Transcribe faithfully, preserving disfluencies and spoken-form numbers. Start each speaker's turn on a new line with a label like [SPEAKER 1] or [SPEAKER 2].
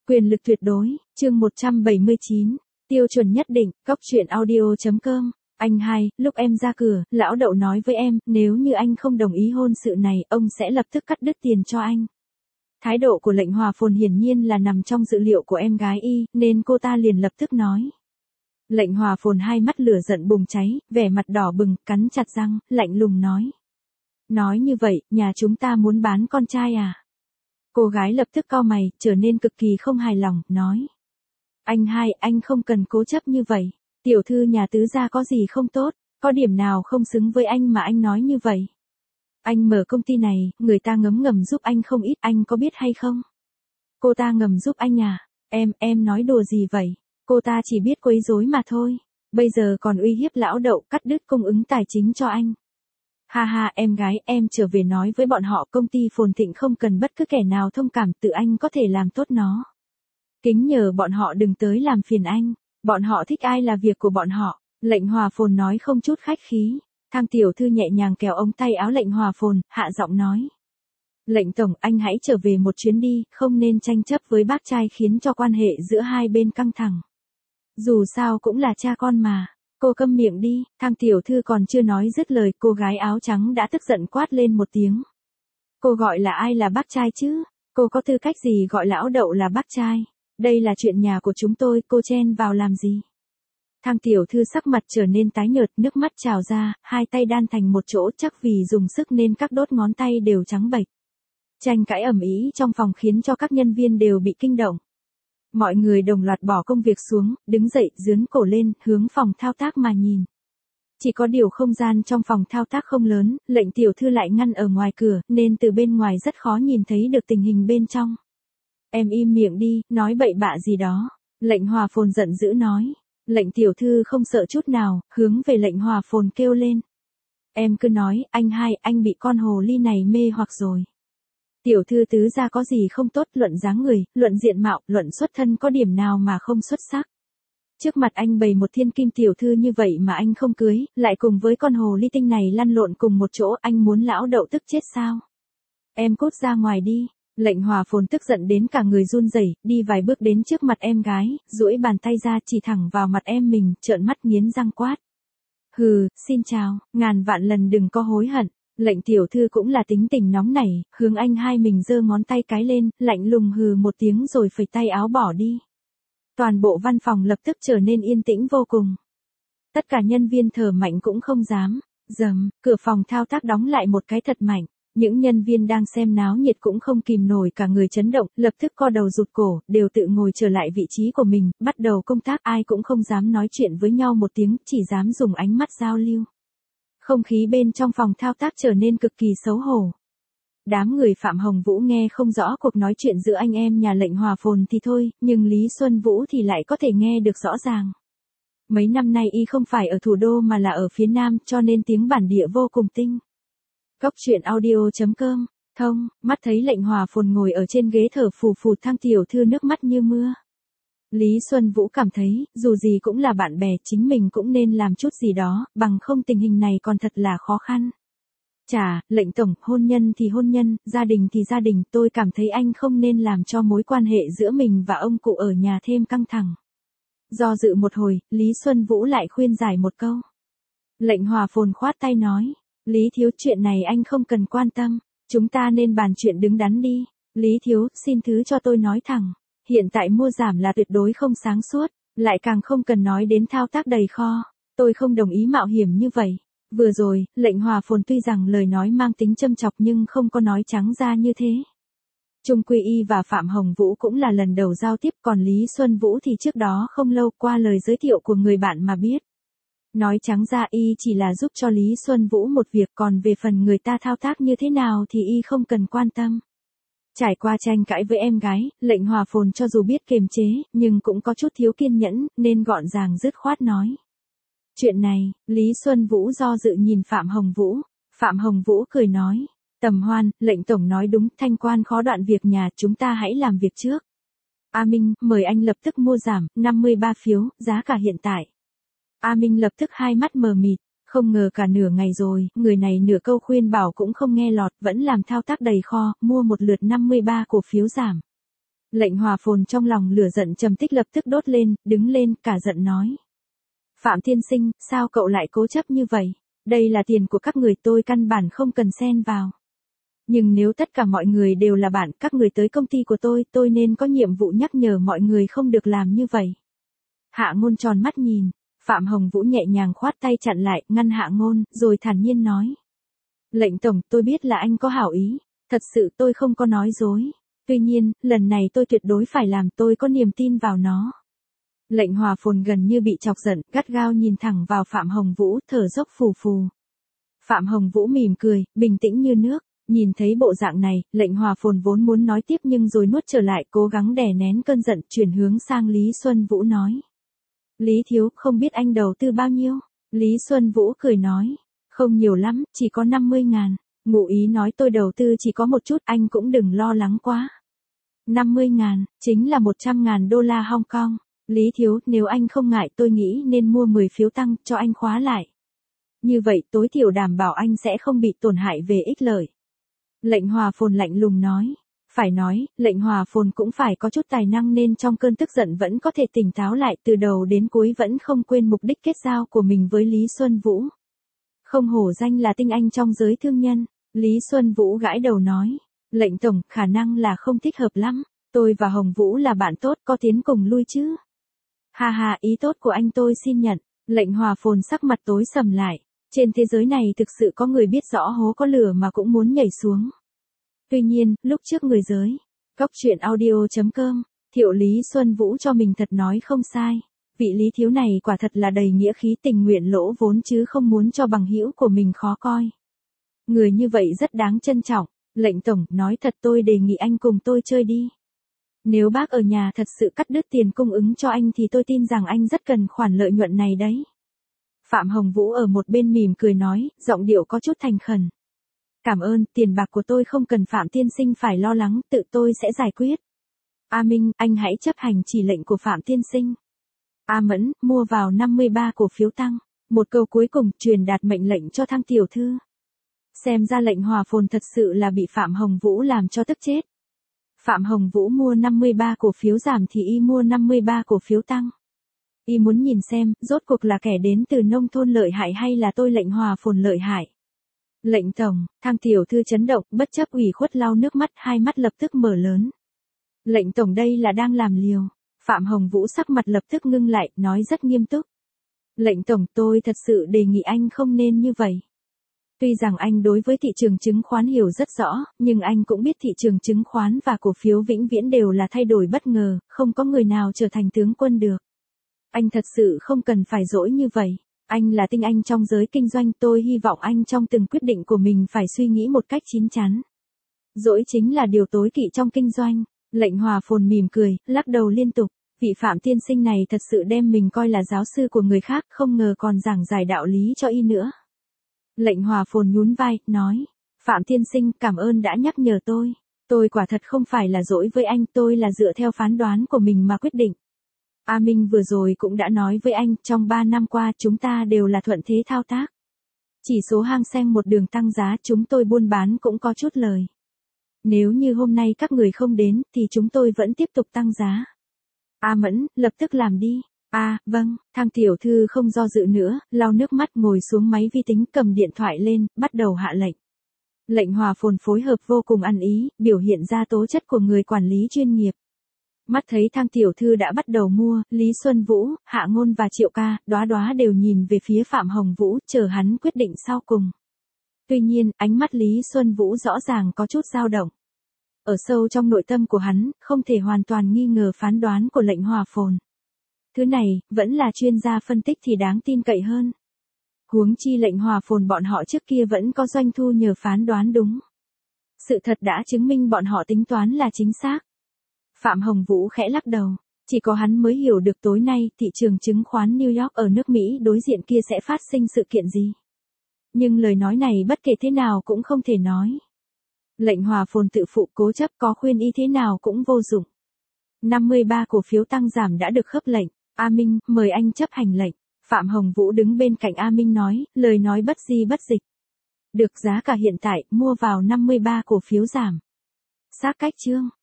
[SPEAKER 1] Quyền lực tuyệt đối, chương một trăm bảy mươi chín, tiêu chuẩn nhất định, cóc truyện audio.com. Anh hai, lúc em ra cửa, lão Đậu nói với em, nếu như anh không đồng ý hôn sự này, ông sẽ lập tức cắt đứt tiền cho anh. Thái độ của Lệnh Hòa Phồn hiển nhiên là nằm trong dự liệu của em gái y, nên cô ta liền lập tức nói. Lệnh Hòa Phồn hai mắt lửa giận bùng cháy, vẻ mặt đỏ bừng, cắn chặt răng, lạnh lùng nói. Nói như vậy, nhà chúng ta muốn bán con trai à? Cô gái lập tức cau mày, trở nên cực kỳ không hài lòng, nói. Anh hai, anh không cần cố chấp như vậy. Tiểu thư nhà tứ gia có gì không tốt, có điểm nào không xứng với anh mà anh nói như vậy. Anh mở công ty này, người ta ngấm ngầm giúp anh không ít, anh có biết hay không? Cô ta ngầm giúp anh à? Em, em nói đùa gì vậy? Cô ta chỉ biết quấy rối mà thôi. Bây giờ còn uy hiếp lão Đậu cắt đứt cung ứng tài chính cho anh. Ha ha, em gái, em trở về nói với bọn họ công ty Phồn Thịnh không cần bất cứ kẻ nào thông cảm, tự anh có thể làm tốt nó. Kính nhờ bọn họ đừng tới làm phiền anh, bọn họ thích ai là việc của bọn họ. Lệnh Hòa Phồn nói không chút khách khí. Thang tiểu thư nhẹ nhàng kéo ống tay áo Lệnh Hòa Phồn, hạ giọng nói. Lệnh tổng, anh hãy trở về một chuyến đi, không nên tranh chấp với bác trai khiến cho quan hệ giữa hai bên căng thẳng. Dù sao cũng là cha con mà. Cô câm miệng đi, Thang tiểu thư còn chưa nói dứt lời, cô gái áo trắng đã tức giận quát lên một tiếng. Cô gọi là ai là bác trai chứ? Cô có tư cách gì gọi lão Đậu là bác trai? Đây là chuyện nhà của chúng tôi, cô chen vào làm gì? Thang tiểu thư sắc mặt trở nên tái nhợt, nước mắt trào ra, hai tay đan thành một chỗ, chắc vì dùng sức nên các đốt ngón tay đều trắng bệch. Tranh cãi ầm ĩ trong phòng khiến cho các nhân viên đều bị kinh động. Mọi người đồng loạt bỏ công việc xuống, đứng dậy, giương cổ lên, hướng phòng thao tác mà nhìn. Chỉ có điều không gian trong phòng thao tác không lớn, Lệnh tiểu thư lại ngăn ở ngoài cửa, nên từ bên ngoài rất khó nhìn thấy được tình hình bên trong. Em im miệng đi, nói bậy bạ gì đó. Lệnh Hòa Phồn giận dữ nói. Lệnh tiểu thư không sợ chút nào, hướng về Lệnh Hòa Phồn kêu lên. Em cứ nói, anh hai, anh bị con hồ ly này mê hoặc rồi. Tiểu thư tứ gia có gì không tốt, luận dáng người, luận diện mạo, luận xuất thân có điểm nào mà không xuất sắc. Trước mặt anh bày một thiên kim tiểu thư như vậy mà anh không cưới, lại cùng với con hồ ly tinh này lăn lộn cùng một chỗ, anh muốn lão Đậu tức chết sao? Em cút ra ngoài đi. Lệnh Hòa Phồn tức giận đến cả người run rẩy, đi vài bước đến trước mặt em gái, duỗi bàn tay ra chỉ thẳng vào mặt em mình, trợn mắt nghiến răng quát. Hừ, xin chào, ngàn vạn lần đừng có hối hận. Lệnh tiểu thư cũng là tính tình nóng nảy, hướng anh hai mình giơ ngón tay cái lên, lạnh lùng hừ một tiếng rồi phẩy tay áo bỏ đi. Toàn bộ văn phòng lập tức trở nên yên tĩnh vô cùng. Tất cả nhân viên thở mạnh cũng không dám. Dầm, cửa phòng thao tác đóng lại một cái thật mạnh. Những nhân viên đang xem náo nhiệt cũng không kìm nổi, cả người chấn động, lập tức co đầu rụt cổ, đều tự ngồi trở lại vị trí của mình, bắt đầu công tác, ai cũng không dám nói chuyện với nhau một tiếng, chỉ dám dùng ánh mắt giao lưu. Không khí bên trong phòng thao tác trở nên cực kỳ xấu hổ. Đám người Phạm Hồng Vũ nghe không rõ cuộc nói chuyện giữa anh em nhà Lệnh Hòa Phồn thì thôi, nhưng Lý Xuân Vũ thì lại có thể nghe được rõ ràng. Mấy năm nay y không phải ở thủ đô mà là ở phía Nam, cho nên tiếng bản địa vô cùng tinh. Cóc truyện audio.com, thông, mắt thấy Lệnh Hòa Phồn ngồi ở trên ghế thở phù phù, Thang tiểu thư nước mắt như mưa. Lý Xuân Vũ cảm thấy, dù gì cũng là bạn bè, chính mình cũng nên làm chút gì đó, bằng không tình hình này còn thật là khó khăn. Chà, Lệnh tổng, hôn nhân thì hôn nhân, gia đình thì gia đình, tôi cảm thấy anh không nên làm cho mối quan hệ giữa mình và ông cụ ở nhà thêm căng thẳng. Do dự một hồi, Lý Xuân Vũ lại khuyên giải một câu. Lệnh Hòa Phồn khoát tay nói. Lý thiếu, chuyện này anh không cần quan tâm, chúng ta nên bàn chuyện đứng đắn đi. Lý thiếu, xin thứ cho tôi nói thẳng, hiện tại mua giảm là tuyệt đối không sáng suốt, lại càng không cần nói đến thao tác đầy kho, tôi không đồng ý mạo hiểm như vậy. Vừa rồi, Lệnh Hòa Phồn tuy rằng lời nói mang tính châm chọc nhưng không có nói trắng ra như thế. Trung Quy Y và Phạm Hồng Vũ cũng là lần đầu giao tiếp, còn Lý Xuân Vũ thì trước đó không lâu qua lời giới thiệu của người bạn mà biết. Nói trắng ra y chỉ là giúp cho Lý Xuân Vũ một việc, còn về phần người ta thao tác như thế nào thì y không cần quan tâm. Trải qua tranh cãi với em gái, Lệnh Hòa Phồn cho dù biết kiềm chế, nhưng cũng có chút thiếu kiên nhẫn, nên gọn gàng dứt khoát nói. Chuyện này, Lý Xuân Vũ do dự nhìn Phạm Hồng Vũ. Phạm Hồng Vũ cười nói. Tầm Hoan, Lệnh tổng nói đúng, thanh quan khó đoạn việc nhà, chúng ta hãy làm việc trước. A Minh, mời anh lập tức mua giảm, năm mươi ba phiếu, giá cả hiện tại. A Minh lập tức hai mắt mờ mịt, không ngờ cả nửa ngày rồi, người này nửa câu khuyên bảo cũng không nghe lọt, vẫn làm thao tác đầy kho, mua một lượt năm mươi ba cổ phiếu giảm. Lệnh Hòa Phồn trong lòng lửa giận trầm tích lập tức đốt lên, đứng lên, cả giận nói. Phạm tiên sinh, sao cậu lại cố chấp như vậy? Đây là tiền của các người, tôi căn bản không cần xen vào. Nhưng nếu tất cả mọi người đều là bạn, các người tới công ty của tôi, tôi nên có nhiệm vụ nhắc nhở mọi người không được làm như vậy. Hạ Ngôn tròn mắt nhìn, Phạm Hồng Vũ nhẹ nhàng khoát tay chặn lại, ngăn Hạ Ngôn, rồi thản nhiên nói. Lệnh tổng, tôi biết là anh có hảo ý, thật sự tôi không có nói dối. Tuy nhiên, lần này tôi tuyệt đối phải làm, tôi có niềm tin vào nó. Lệnh Hòa Phồn gần như bị chọc giận, gắt gao nhìn thẳng vào Phạm Hồng Vũ, thở dốc phù phù. Phạm Hồng Vũ mỉm cười, bình tĩnh như nước, nhìn thấy bộ dạng này, Lệnh Hòa Phồn vốn muốn nói tiếp nhưng rồi nuốt trở lại, cố gắng đè nén cơn giận, chuyển hướng sang Lý Xuân Vũ nói. Lý thiếu, không biết anh đầu tư bao nhiêu? Lý Xuân Vũ cười nói, không nhiều lắm, chỉ có năm mươi ngàn. Ngụ ý nói tôi đầu tư chỉ có một chút, anh cũng đừng lo lắng quá. năm mươi ngàn, chính là một trăm ngàn đô la Hong Kong. Lý thiếu, nếu anh không ngại tôi nghĩ nên mua mười phiếu tăng, cho anh khóa lại. Như vậy tối thiểu đảm bảo anh sẽ không bị tổn hại về ích lợi. Lệnh Hòa Phồn lạnh lùng nói. Phải nói, Lệnh Hòa Phồn cũng phải có chút tài năng nên trong cơn tức giận vẫn có thể tỉnh táo lại, từ đầu đến cuối vẫn không quên mục đích kết giao của mình với Lý Xuân Vũ. Không hổ danh là tinh anh trong giới thương nhân, Lý Xuân Vũ gãi đầu nói. Lệnh tổng, khả năng là không thích hợp lắm, tôi và Hồng Vũ là bạn tốt, có tiến cùng lui chứ. Ha ha, ý tốt của anh tôi xin nhận. Lệnh Hòa Phồn sắc mặt tối sầm lại. Trên thế giới này thực sự có người biết rõ hố có lửa mà cũng muốn nhảy xuống. Tuy nhiên, lúc trước người giới, Góc Chuyện Audio chấm com, Thiệu Lý Xuân Vũ cho mình thật nói không sai. Vị Lý thiếu này quả thật là đầy nghĩa khí, tình nguyện lỗ vốn chứ không muốn cho bằng hữu của mình khó coi. Người như vậy rất đáng trân trọng. Lệnh tổng, nói thật tôi đề nghị anh cùng tôi chơi đi. Nếu bác ở nhà thật sự cắt đứt tiền cung ứng cho anh thì tôi tin rằng anh rất cần khoản lợi nhuận này đấy. Phạm Hồng Vũ ở một bên mỉm cười nói, giọng điệu có chút thành khẩn. Cảm ơn, tiền bạc của tôi không cần Phạm tiên sinh phải lo lắng, tự tôi sẽ giải quyết. A Minh, anh hãy chấp hành chỉ lệnh của Phạm tiên sinh. A Mẫn, mua vào năm mươi ba cổ phiếu tăng. Một câu cuối cùng, truyền đạt mệnh lệnh cho Thăng tiểu thư. Xem ra Lệnh Hòa Phồn thật sự là bị Phạm Hồng Vũ làm cho tức chết. Phạm Hồng Vũ mua năm mươi ba cổ phiếu giảm thì y mua năm mươi ba cổ phiếu tăng. Y muốn nhìn xem, rốt cuộc là kẻ đến từ nông thôn lợi hại hay là tôi Lệnh Hòa Phồn lợi hại. Lệnh tổng, Thang tiểu thư chấn động, bất chấp ủy khuất lau nước mắt, hai mắt lập tức mở lớn. Lệnh tổng, đây là đang làm liều. Phạm Hồng Vũ sắc mặt lập tức ngưng lại, nói rất nghiêm túc. Lệnh tổng, tôi thật sự đề nghị anh không nên như vậy. Tuy rằng anh đối với thị trường chứng khoán hiểu rất rõ, nhưng anh cũng biết thị trường chứng khoán và cổ phiếu vĩnh viễn đều là thay đổi bất ngờ, không có người nào trở thành tướng quân được. Anh thật sự không cần phải dỗi như vậy. Anh là tinh anh trong giới kinh doanh, tôi hy vọng anh trong từng quyết định của mình phải suy nghĩ một cách chín chắn. Dỗi chính là điều tối kỵ trong kinh doanh. Lệnh Hòa Phồn mỉm cười, lắc đầu liên tục. Vị Phạm tiên sinh này thật sự đem mình coi là giáo sư của người khác, không ngờ còn giảng giải đạo lý cho y nữa. Lệnh Hòa Phồn nhún vai, nói. Phạm tiên sinh, cảm ơn đã nhắc nhở tôi. Tôi quả thật không phải là dỗi với anh, tôi là dựa theo phán đoán của mình mà quyết định. A Minh vừa rồi cũng đã nói với anh, trong ba năm qua chúng ta đều là thuận thế thao tác. Chỉ số Hang Seng một đường tăng giá, chúng tôi buôn bán cũng có chút lời. Nếu như hôm nay các người không đến, thì chúng tôi vẫn tiếp tục tăng giá. A Mẫn, lập tức làm đi. A, à, vâng, Thang tiểu thư không do dự nữa, lau nước mắt ngồi xuống máy vi tính, cầm điện thoại lên, bắt đầu hạ lệnh. Lệnh Hòa Phồn phối hợp vô cùng ăn ý, biểu hiện ra tố chất của người quản lý chuyên nghiệp. Mắt thấy Thang tiểu thư đã bắt đầu mua, Lý Xuân Vũ, Hạ Ngôn và Triệu Ca, đóa đóa đều nhìn về phía Phạm Hồng Vũ, chờ hắn quyết định sau cùng. Tuy nhiên, ánh mắt Lý Xuân Vũ rõ ràng có chút dao động. Ở sâu trong nội tâm của hắn, không thể hoàn toàn nghi ngờ phán đoán của Lệnh Hòa Phồn. Thứ này, vẫn là chuyên gia phân tích thì đáng tin cậy hơn. Huống chi Lệnh Hòa Phồn bọn họ trước kia vẫn có doanh thu nhờ phán đoán đúng. Sự thật đã chứng minh bọn họ tính toán là chính xác. Phạm Hồng Vũ khẽ lắc đầu. Chỉ có hắn mới hiểu được tối nay thị trường chứng khoán New York ở nước Mỹ đối diện kia sẽ phát sinh sự kiện gì. Nhưng lời nói này bất kể thế nào cũng không thể nói. Lệnh Hòa Phồn tự phụ cố chấp, có khuyên y thế nào cũng vô dụng. năm mươi ba cổ phiếu tăng giảm đã được khớp lệnh. A Minh, mời anh chấp hành lệnh. Phạm Hồng Vũ đứng bên cạnh A Minh nói, lời nói bất di bất dịch. Được, giá cả hiện tại, mua vào năm mươi ba cổ phiếu giảm. Xác cách chương.